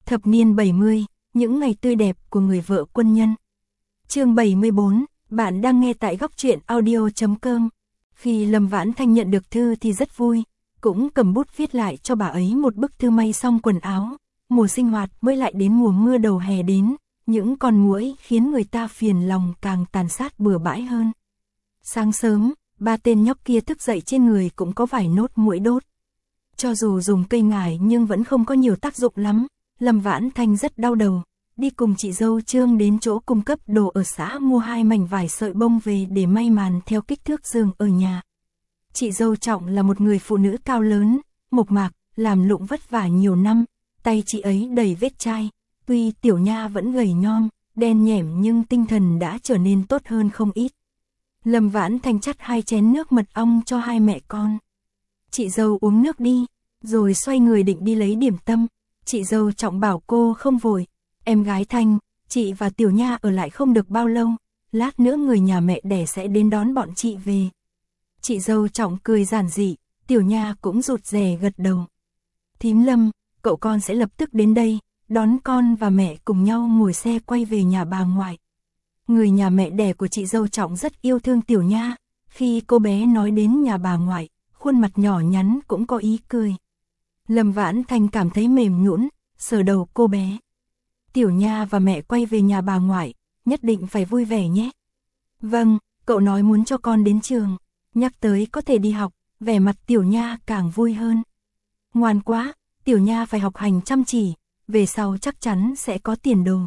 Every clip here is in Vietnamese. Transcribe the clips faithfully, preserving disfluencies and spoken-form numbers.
Thập niên bảy mươi, những ngày tươi đẹp của người vợ quân nhân. Chương bảy mươi bốn, bạn đang nghe tại góc truyện audio chấm com. Khi Lâm Vãn Thanh nhận được thư thì rất vui, cũng cầm bút viết lại cho bà ấy một bức thư may xong quần áo. Mùa sinh hoạt mới lại đến mùa mưa đầu hè đến, những con muỗi khiến người ta phiền lòng càng tàn sát bừa bãi hơn. Sáng sớm, ba tên nhóc kia thức dậy trên người cũng có vài nốt muỗi đốt. Cho dù dùng cây ngải nhưng vẫn không có nhiều tác dụng lắm. Lâm Vãn Thanh rất đau đầu, đi cùng chị dâu Trương đến chỗ cung cấp đồ ở xã mua hai mảnh vải sợi bông về để may màn theo kích thước giường ở nhà. Chị dâu Trọng là một người phụ nữ cao lớn, mộc mạc, làm lụng vất vả nhiều năm, tay chị ấy đầy vết chai, tuy tiểu nha vẫn gầy nhom, đen nhẻm nhưng tinh thần đã trở nên tốt hơn không ít. Lâm Vãn Thanh chắt hai chén nước mật ong cho hai mẹ con. Chị dâu uống nước đi, rồi xoay người định đi lấy điểm tâm. Chị dâu Trọng bảo cô không vội, em gái Thanh, chị và tiểu nha ở lại không được bao lâu, lát nữa người nhà mẹ đẻ sẽ đến đón bọn chị về. Chị dâu Trọng cười giản dị, tiểu nha cũng rụt rè gật đầu. Thím Lâm, cậu con sẽ lập tức đến đây, đón con và mẹ cùng nhau ngồi xe quay về nhà bà ngoại. Người nhà mẹ đẻ của chị dâu Trọng rất yêu thương tiểu nha, khi cô bé nói đến nhà bà ngoại, khuôn mặt nhỏ nhắn cũng có ý cười. Lâm Vãn Thanh cảm thấy mềm nhũn, sờ đầu cô bé. Tiểu nha và mẹ quay về nhà bà ngoại, nhất định phải vui vẻ nhé. Vâng, cậu nói muốn cho con đến trường, nhắc tới có thể đi học, vẻ mặt tiểu nha càng vui hơn. Ngoan quá, tiểu nha phải học hành chăm chỉ, về sau chắc chắn sẽ có tiền đồ.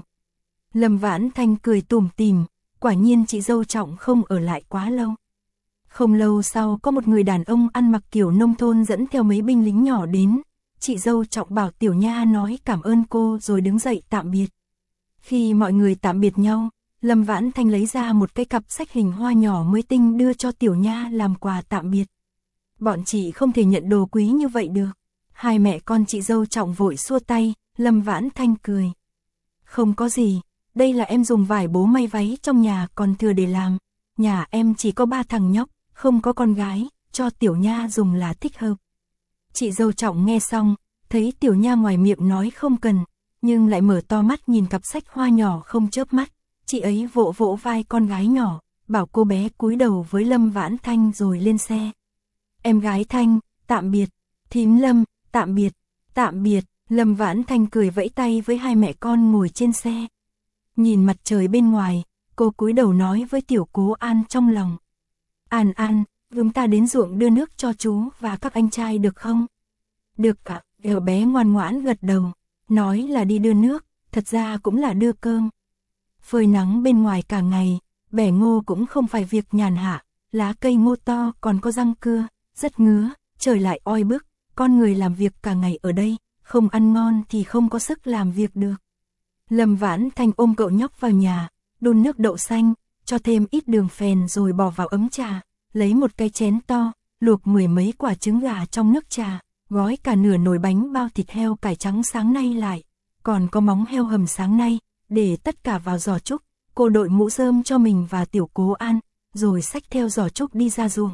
Lâm Vãn Thanh cười tủm tỉm, quả nhiên chị dâu Trọng không ở lại quá lâu. Không lâu sau có một người đàn ông ăn mặc kiểu nông thôn dẫn theo mấy binh lính nhỏ đến. Chị dâu Trọng bảo tiểu nha nói cảm ơn cô rồi đứng dậy tạm biệt. Khi mọi người tạm biệt nhau, Lâm Vãn Thanh lấy ra một cái cặp sách hình hoa nhỏ mới tinh đưa cho tiểu nha làm quà tạm biệt. Bọn chị không thể nhận đồ quý như vậy được. Hai mẹ con chị dâu Trọng vội xua tay, Lâm Vãn Thanh cười. Không có gì, đây là em dùng vải bố may váy trong nhà còn thừa để làm. Nhà em chỉ có ba thằng nhóc, không có con gái, cho tiểu nha dùng là thích hợp. Chị dâu Trọng nghe xong, thấy tiểu nha ngoài miệng nói không cần, nhưng lại mở to mắt nhìn cặp sách hoa nhỏ không chớp mắt. Chị ấy vỗ vỗ vai con gái nhỏ, bảo cô bé cúi đầu với Lâm Vãn Thanh rồi lên xe. Em gái Thanh, tạm biệt. Thím Lâm, tạm biệt. Tạm biệt. Lâm Vãn Thanh cười vẫy tay với hai mẹ con ngồi trên xe. Nhìn mặt trời bên ngoài, cô cúi đầu nói với tiểu Cố An trong lòng. An An, chúng ta đến ruộng đưa nước cho chú và các anh trai được không? Được ạ, tiểu bé ngoan ngoãn gật đầu, nói là đi đưa nước, thật ra cũng là đưa cơm. Phơi nắng bên ngoài cả ngày, bẻ ngô cũng không phải việc nhàn hạ, lá cây ngô to còn có răng cưa, rất ngứa, trời lại oi bức, con người làm việc cả ngày ở đây, không ăn ngon thì không có sức làm việc được. Lâm Vãn Thanh ôm cậu nhóc vào nhà, đun nước đậu xanh, cho thêm ít đường phèn rồi bỏ vào ấm trà, lấy một cái chén to, luộc mười mấy quả trứng gà trong nước trà, gói cả nửa nồi bánh bao thịt heo cải trắng sáng nay lại, còn có móng heo hầm sáng nay, để tất cả vào giỏ trúc. Cô đội mũ rơm cho mình và tiểu Cố An, rồi xách theo giỏ trúc đi ra ruộng.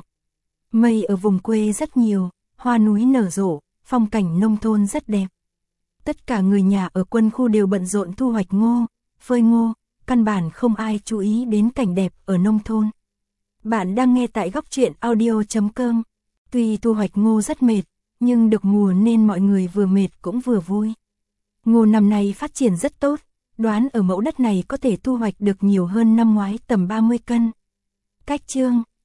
Mây ở vùng quê rất nhiều, hoa núi nở rộ, phong cảnh nông thôn rất đẹp. Tất cả người nhà ở quân khu đều bận rộn thu hoạch ngô, phơi ngô, căn bản không ai chú ý đến cảnh đẹp ở nông thôn. Bạn đang nghe tại góc truyện audio chấm com. Tuy thu hoạch ngô rất mệt, nhưng được mùa nên mọi người vừa mệt cũng vừa vui. Ngô năm nay phát triển rất tốt, đoán ở mẫu đất này có thể thu hoạch được nhiều hơn năm ngoái tầm ba mươi cân. Cách chương